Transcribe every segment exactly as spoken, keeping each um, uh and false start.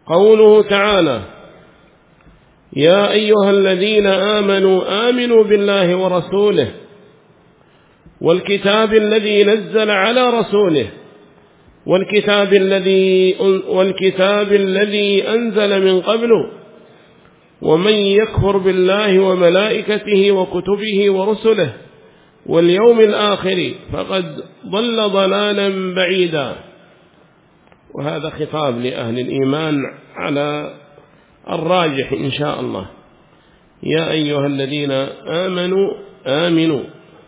قوله تعالى: يا أيها الذين آمنوا آمنوا بالله ورسوله والكتاب الذي نزل على رسوله والكتاب الذي والكتاب الذي أنزل من قبله ومن يكفر بالله وملائكته وكتبه ورسله واليوم الآخر فقد ضل ضلالا بعيدا. وهذا خطاب لأهل الإيمان على الراجح إن شاء الله. يا أيها الذين آمنوا آمنوا،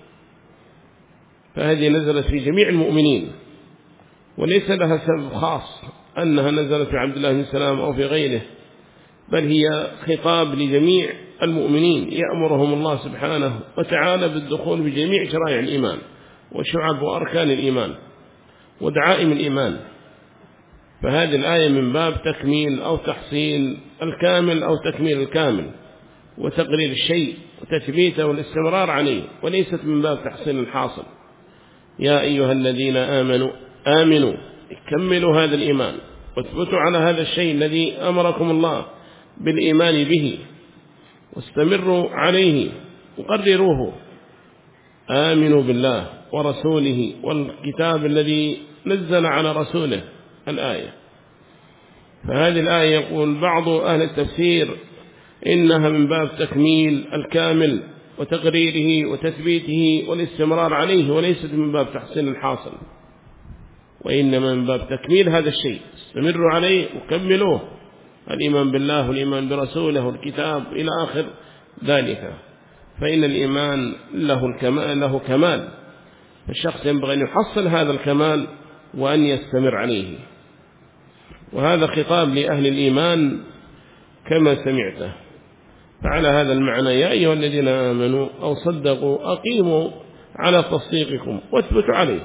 فهذه نزلت في جميع المؤمنين وليس لها سبب خاص أنها نزلت في عبد الله بن سلام أو في غيره، بل هي خطاب لجميع المؤمنين يأمرهم الله سبحانه وتعالى بالدخول بجميع شرائع الإيمان وشعب وأركان الإيمان ودعائم الإيمان. فهذه الآية من باب تكميل أو تحصيل الكامل أو تكميل الكامل وتقرير الشيء وتثبيته والاستمرار عليه، وليست من باب تحصيل الحاصل. يا أيها الذين آمنوا آمنوا، كملوا هذا الإيمان واثبتوا على هذا الشيء الذي أمركم الله بالإيمان به واستمروا عليه وقرروه. آمنوا بالله ورسوله والكتاب الذي نزل على رسوله الآية. فهذه الآية يقول بعض أهل التفسير إنها من باب تكميل الكامل وتقريره وتثبيته والاستمرار عليه، وليست من باب تحسين الحاصل، وإنما من باب تكميل هذا الشيء، استمروا عليه وكملوه، الإيمان بالله والإيمان برسوله والكتاب إلى آخر ذلك. فإن الإيمان له الكمال له كمال، فالشخص ينبغي أن يحصل هذا الكمال وأن يستمر عليه. وهذا خطاب لأهل الإيمان كما سمعته. فعلى هذا المعنى يا أيها الذين آمنوا أو صدقوا أقيموا على تصديقكم واثبتوا عليه.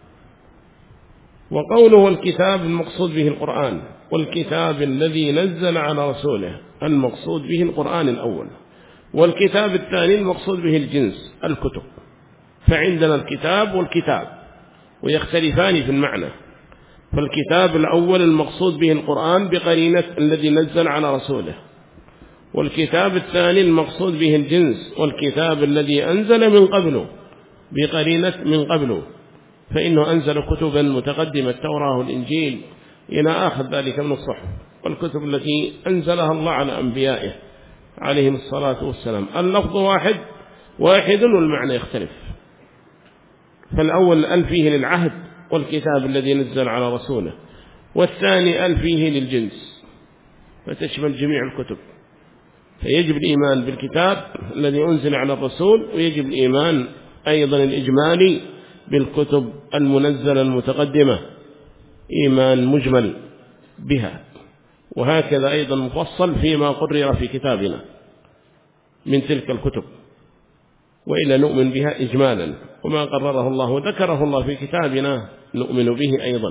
وقوله الكتاب المقصود به القرآن، والكتاب الذي نزل على رسوله المقصود به القرآن الأول، والكتاب الثاني المقصود به الجنس الكتب. فعندنا الكتاب والكتاب ويختلفان في المعنى. فالكتاب الأول المقصود به القرآن بقرينة الذي نزل على رسوله، والكتاب الثاني المقصود به الجنس والكتاب الذي أنزل من قبله بقرينة من قبله، فإنه أنزل كتبا متقدمة التوراة والإنجيل إلى آخر ذلك من الصحف والكتب التي أنزلها الله على أنبيائه عليهم الصلاة والسلام. اللفظ واحد واحد والمعنى يختلف. فالأول أل فيه للعهد والكتاب الذي نزل على رسوله، والثاني أل فيه للجنس فتشمل جميع الكتب. فيجب الإيمان بالكتاب الذي أنزل على الرسول، ويجب الإيمان أيضا الإجمالي بالكتب المنزلة المتقدمة إيمان مجمل بها، وهكذا أيضا مفصل فيما قرر في كتابنا من تلك الكتب، وإلا نؤمن بها إجمالا، وما قرره الله وذكره الله في كتابنا نؤمن به أيضا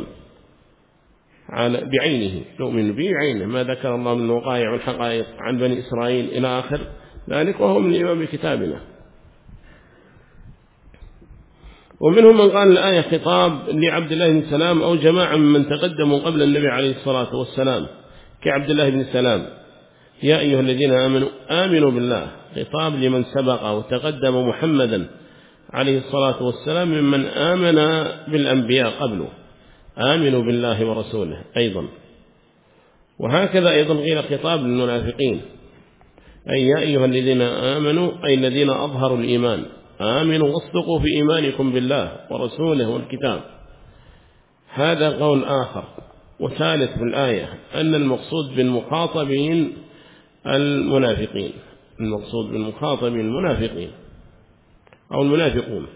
بعينه، نؤمن به بعينه ما ذكر الله من الوقائع والحقائق عن بني إسرائيل إلى آخر ذلك، وهو من الإيمان بكتابنا. ومنهم من قال الآية خطاب لعبد الله بن سلام أو جماعة من تقدموا قبل النبي عليه الصلاة والسلام كعبد الله بن سلام. يا أيها الذين آمنوا آمنوا بالله، خطاب لمن سبق وتقدم محمدا عليه الصلاة والسلام ممن آمن بالأنبياء قبله، آمنوا بالله ورسوله أيضا. وهكذا أيضا غير خطاب للمنافقين، أي يا أيها الذين آمنوا أي الذين أظهروا الإيمان آمنوا واصدقوا في إيمانكم بالله ورسوله والكتاب. هذا قول آخر. وثالث في الآية أن المقصود بالمخاطبين المنافقين، المقصود بالمخاطبين المنافقين أو المنافقون.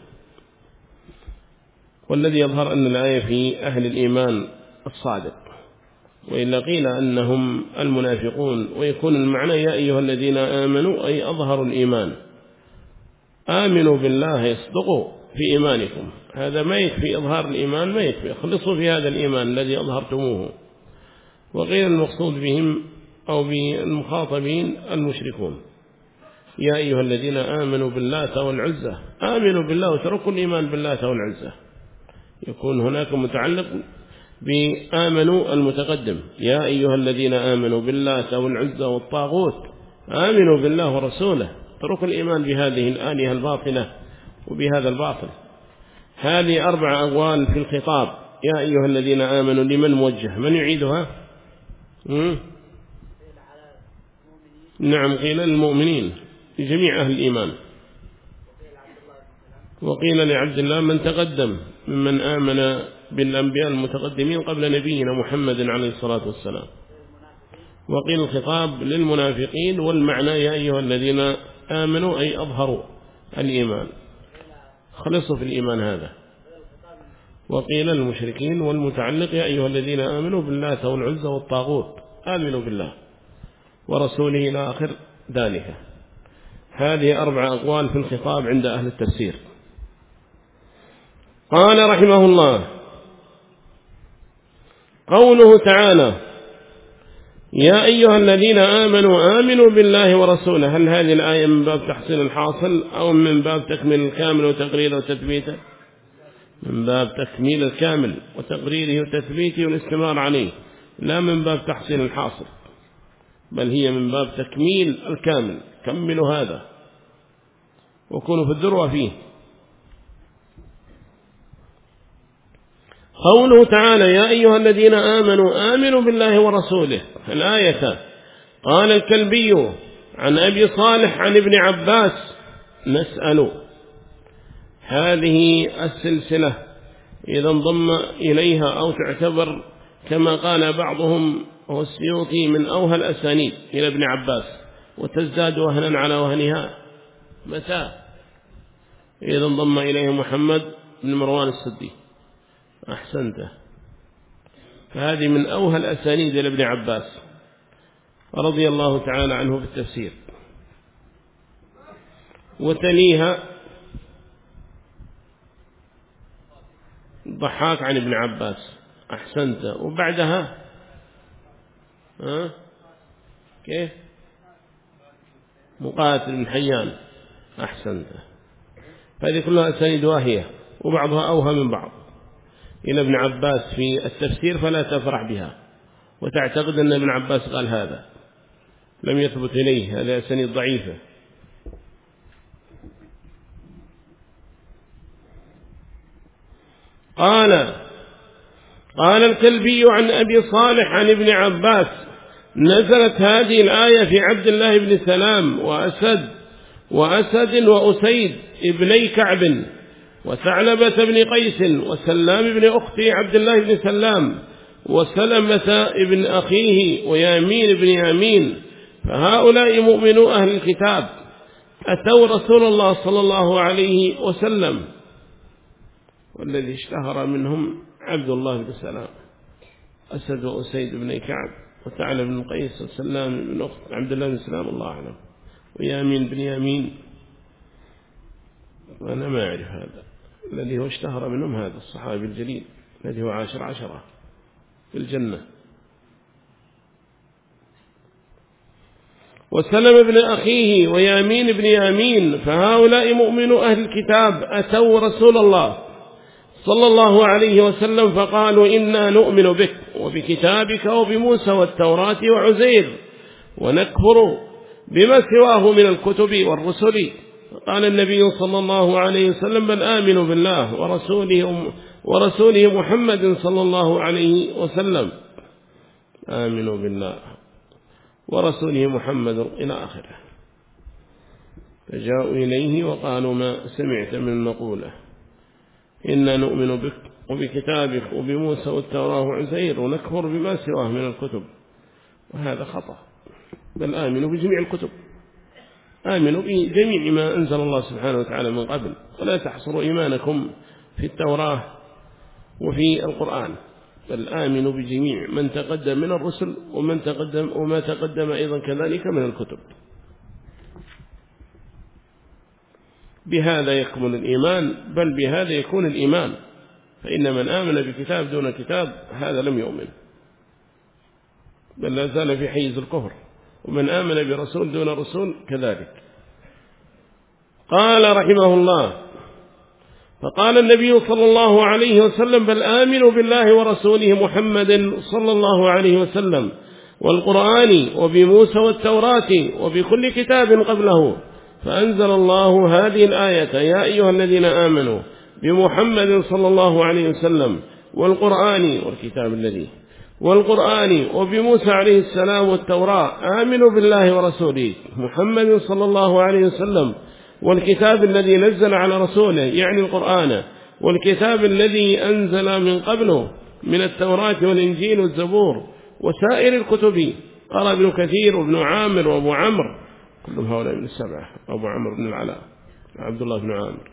والذي يظهر أن الآية في أهل الإيمان الصادق، وإلا قيل أنهم المنافقون، ويكون المعنى يا أيها الذين آمنوا أي أظهروا الإيمان، آمنوا بالله يصدقوا في إيمانكم. هذا ما يكفي إظهار الإيمان، ما يكفي، خلصوا في هذا الإيمان الذي أظهرتموه. وغير المقصود بهم أو بالمخاطبين المشركون. يا أيها الذين آمنوا بالله والعزة، آمنوا بالله وتركوا الإيمان بالله والعزة، يكون هناك متعلق بآمنوا المتقدم، يا أيها الذين آمنوا بالله والعزى والطاغوت آمنوا بالله ورسوله، اتركوا الإيمان بهذه الآلهة الباطلة وبهذا الباطل. هذه أربع أقوال في الخطاب، يا أيها الذين آمنوا لمن موجه؟ من يعيدها؟ مم؟ نعم، قيل للمؤمنين لجميع أهل الإيمان، وقيل لعبد الله من تقدم ممن آمن بالأنبياء المتقدمين قبل نبينا محمد عليه الصلاة والسلام، وقيل الخطاب للمنافقين، والمعنى يا أيها الذين آمنوا أي أظهروا الإيمان، خلصوا في الإيمان هذا. وقيل للمشركين والمتعلق يا أيها الذين آمنوا بالله والعزى والطاغوت آمنوا بالله ورسوله إلى آخر ذلك. هذه أربع أقوال في الخطاب عند أهل التفسير. قال رحمه الله: قوله تعالى يا أيها الذين آمنوا آمنوا بالله ورسوله، هل هذه الآية من باب تحصيل الحاصل أو من باب تكميل الكامل وتقريره وتثبيته؟ من باب تكميل الكامل وتقريره وتثبيته والاستمرار عليه، لا من باب تحصيل الحاصل، بل هي من باب تكميل الكامل. كملوا هذا وكونوا في الذروة فيه. قوله تعالى يا أيها الذين آمنوا آمنوا بالله ورسوله، الآية. قال الكلبي عن أبي صالح عن ابن عباس: نسأل. هذه السلسلة إذا انضم إليها أو تعتبر كما قال بعضهم هو السيوطي من أوهى الأسانيد إلى ابن عباس، وتزداد وهنا على وهنها متى إذا انضم إليه محمد بن مروان السدي. أحسنته. فهذه من أوهى الأسانيد إلى ابن عباس رضي الله تعالى عنه في التفسير. وتليها ضحاك عن ابن عباس. أحسنت. وبعدها ها كيف مقاتل بن حيان. أحسنت. فهذه كلها أسانيد واهية وبعضها أوهى من بعض إلى ابن عباس في التفسير، فلا تفرح بها وتعتقد أن ابن عباس قال هذا، لم يثبت إليه، هذه أسانيد ضعيفة. قال قال الكلبي عن أبي صالح عن ابن عباس: نزلت هذه الآية في عبد الله بن سلام وأسد وأسد وأسيد ابني كعب وثعلبة بن قيس وسلام بن أختي عبد الله بن سلام وسلمة ابن أخيه ويامين بن يامين، فهؤلاء مؤمنو أهل الكتاب أتوا رسول الله صلى الله عليه وسلم، والذي اشتهر منهم عبد الله بن سلام، أسد وأسيد بن كعب وثعلبة بن قيس وسلام بن أخت عبد الله بن سلام الله أعلم، ويامين بن يامين، وأنا ما أعرف هذا الذي هو اشتهر منهم، هذا الصحابي الجليل الذي هو عاشر عشرة في الجنة. وسلم بن أخيه ويامين بن يامين، فهؤلاء مؤمنو أهل الكتاب أتوا رسول الله صلى الله عليه وسلم فقالوا: إنا نؤمن بك وبكتابك وبموسى والتوراة وعزير ونكفر بما سواه من الكتب والرسل. قال النبي صلى الله عليه وسلم: بل آمنوا بالله ورسوله, ورسوله محمد صلى الله عليه وسلم. آمنوا بالله ورسوله محمد إلى آخره. فجاءوا إليه وقالوا: ما سمعت من نقوله، إنا نؤمن بك وبكتابك وبموسى والتوراة وعزير ونكفر بما سواه من الكتب. وهذا خطأ، بل آمنوا بجميع الكتب، آمنوا بجميع ما أنزل الله سبحانه وتعالى من قبل، ولا تحصروا إيمانكم في التوراة وفي القرآن، بل آمنوا بجميع من تقدم من الرسل ومن تقدم وما تقدم أيضا كذلك من الكتب. بهذا يكمل الإيمان، بل بهذا يكون الإيمان. فإن من آمن بكتاب دون كتاب هذا لم يؤمن، بل لا زال في حيز الكفر. ومن آمن برسول دون رسول كذلك. قال رحمه الله: فقال النبي صلى الله عليه وسلم بل آمنوا بالله ورسوله محمد صلى الله عليه وسلم والقرآن وبموسى والتوراة وبكل كتاب قبله، فأنزل الله هذه الآية يا أيها الذين آمنوا بمحمد صلى الله عليه وسلم والقرآن والكتاب الذي والقرآن وبموسى عليه السلام والتوراة آمنوا بالله ورسوله محمد صلى الله عليه وسلم والكتاب الذي نزل على رسوله يعني القرآن والكتاب الذي أنزل من قبله من التوراة والإنجيل والزبور وسائر الكتب. قال ابن كثير وابن عامر وابو عمرو كلهم هؤلاء من السبعة، أبو عمرو بن العلاء عبد الله بن عامر،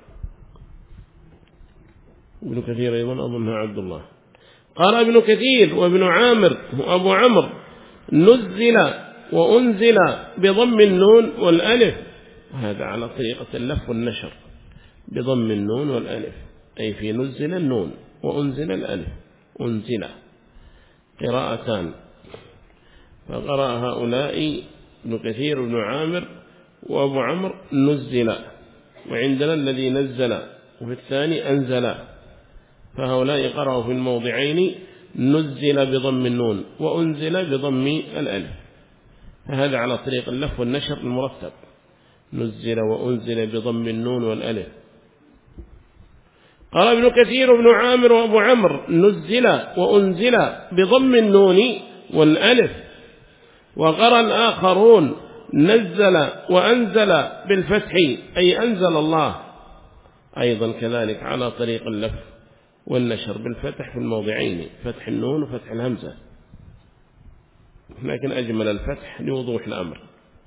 ابن كثير أيضا أظنها عبد الله. قال ابن كثير وابن عامر وأبو عمرو نزل وأنزل بضم النون والألف، هذا على طريقة اللف والنشر، بضم النون والألف أي في نزل النون وأنزل الألف، أنزل قراءتان، فقرأ هؤلاء ابن كثير وابن عامر وأبو عمرو نزل، وعندنا الذي نزل وفي الثاني أنزل، فهؤلاء قرأوا في الموضعين نزل بضم النون وأنزل بضم الألف، فهذا على طريق اللف والنشر المرتب، نزل وأنزل بضم النون والألف. قال ابن كثير وابن عامر وأبو عمرو نزل وأنزل بضم النون والألف، وقرأ الآخرون نزل وأنزل بالفتح أي أنزل الله، أيضا كذلك على طريق اللف والنشر بالفتح في الموضعين، فتح النون وفتح الهمزة، لكن أجمل الفتح لوضوح الأمر.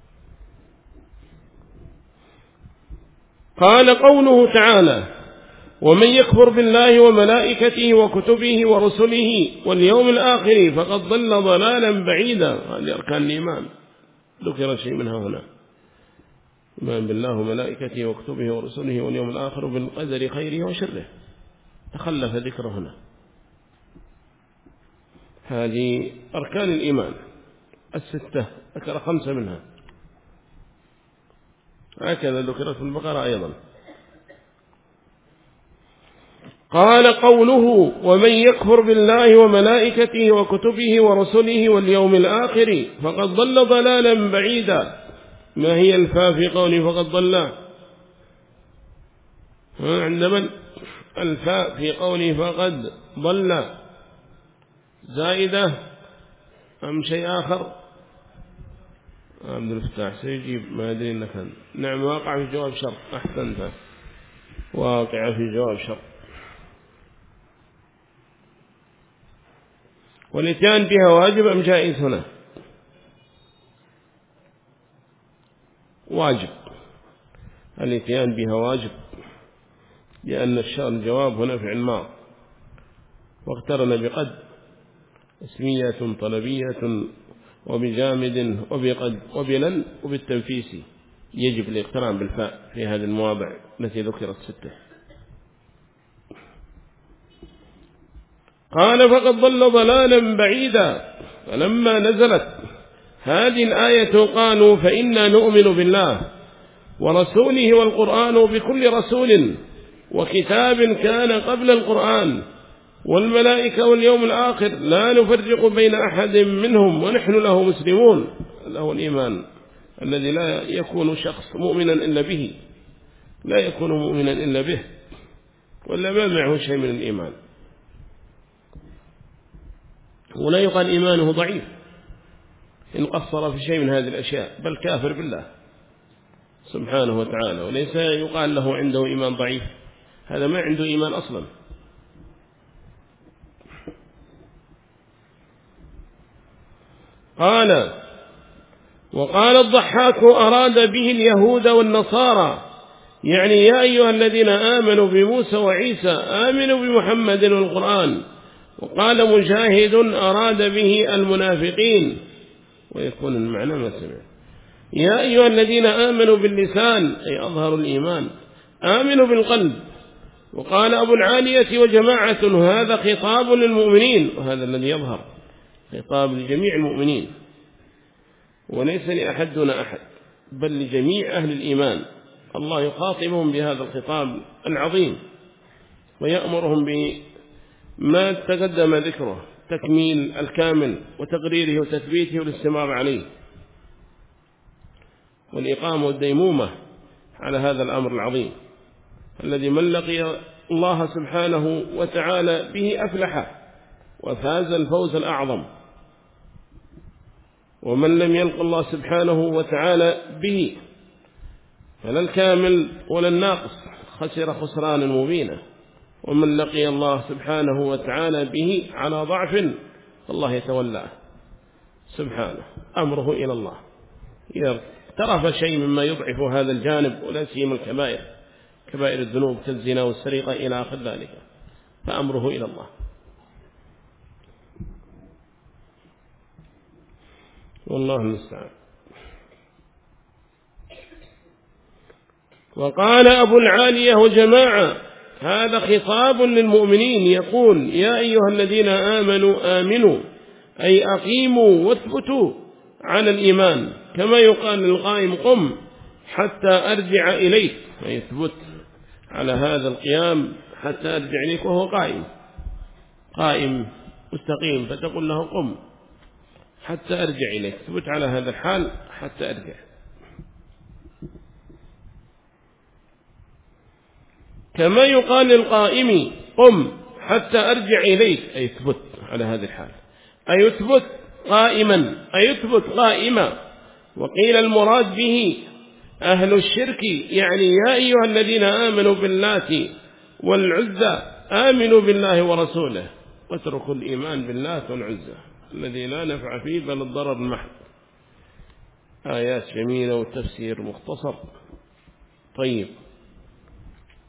قال قوله تعالى ومن يكفر بالله وملائكته وكتبه ورسله واليوم الآخر فقد ضل ضلالا بعيدا، هذه أركان الإيمان ذكر شيء منها هنا، إيمان بالله وملائكته وكتبه ورسله واليوم الآخر بالقدر خيره وشره، تخلف ذكره هنا. هذه أركان الإيمان الستة، ذكر خمسة منها، هكذا ذكرت في البقرة أيضا. قال قوله ومن يكفر بالله وملائكته وكتبه ورسله واليوم الآخر فقد ضل ضلالا بعيدا، ما هي الفاء في قوله فقد ضل؟ عندما الفاء في قوله فقد ضل زائدة أم شيء آخر؟ عبد الفتاح سيجيب ما أدري إنك نعم، واقع في جواب شرط، أحسنت، واقع في جواب شرط. والاتيان بها واجب أم جائز؟ هنا واجب، الاتيان بها واجب، لأن الجواب هنا فعل ماض واقترن بقد اسمية طلبية وبجامد وبقد وبلن وبالتنفيس، يجب الاقتران بالفاء في هذه المواضع التي ذكرت ستة. قال فقد ضل ضلالا بعيدا، فلما نزلت هذه الآية قالوا فإنا نؤمن بالله ورسوله والقرآن بكل رسول وكتاب كان قبل القرآن والملائكة واليوم الآخر لا نفرق بين أحد منهم ونحن له مسلمون. هذا هو الإيمان الذي لا يكون شخص مؤمنا إلا به، لا يكون مؤمنا إلا به، ولا ما معه شيء من الإيمان، ولا يقال إيمانه ضعيف إن قصر في شيء من هذه الأشياء، بل كافر بالله سبحانه وتعالى، وليس يقال له عنده إيمان ضعيف، هذا ما عنده إيمان أصلا. قال وقال الضحاك أراد به اليهود والنصارى، يعني يا أيها الذين آمنوا بموسى وعيسى آمنوا بمحمد والقرآن. وقال مجاهد أراد به المنافقين، ويكون المعنى ما سمع. يا أيها الذين آمنوا باللسان أي أظهروا الإيمان، آمنوا بالقلب. وقال أبو العالية وجماعة هذا خطاب للمؤمنين، وهذا الذي يظهر خطاب لجميع المؤمنين وليس لأحد دون أحد، بل لجميع أهل الإيمان، الله يخاطبهم بهذا الخطاب العظيم. ويأمرهم بما تقدم ذكره، تكميل الكامل وتقريره وتثبيته والاستمرار عليه والإقامة والديمومة على هذا الأمر العظيم الذي من لقي الله سبحانه وتعالى به أفلح وفاز الفوز الأعظم، ومن لم يلق الله سبحانه وتعالى به فلا الكامل ولا الناقص خسر خسرانا مبينا، ومن لقي الله سبحانه وتعالى به على ضعف فالله يتولاه سبحانه، أمره إلى الله. إذا اقترف شيء مما يضعف هذا الجانب ولا سيما الكبائر، كبائر الذنوب كالزنا والسرقة إلى آخر ذلك، فأمره إلى الله. والله المستعان. وقال أبو العالية وجماعة، هذا خطاب للمؤمنين يقول: يا أيها الذين آمنوا آمنوا، أي أقيموا واثبتوا على الإيمان، كما يقال للقائم قم حتى أرجع إليك، فيثبت على هذا القيام حتى أرجع إليك وهو قائم قائم مستقيم، فتقول له قم حتى أرجع إليك، ثبت على هذا الحال حتى أرجع. كما يقال للقائم قم حتى أرجع إليك، أي ثبت على هذا الحال، أي يثبت قائما، أي يثبت قائما. وقيل المراد به أهل الشرك، يعني يا أيها الذين آمنوا باللات والعزى آمنوا بالله ورسوله واتركوا الإيمان باللات والعزى الذي لا نفع فيه بل الضرر المحض. آيات جميلة والتفسير مختصر. طيب.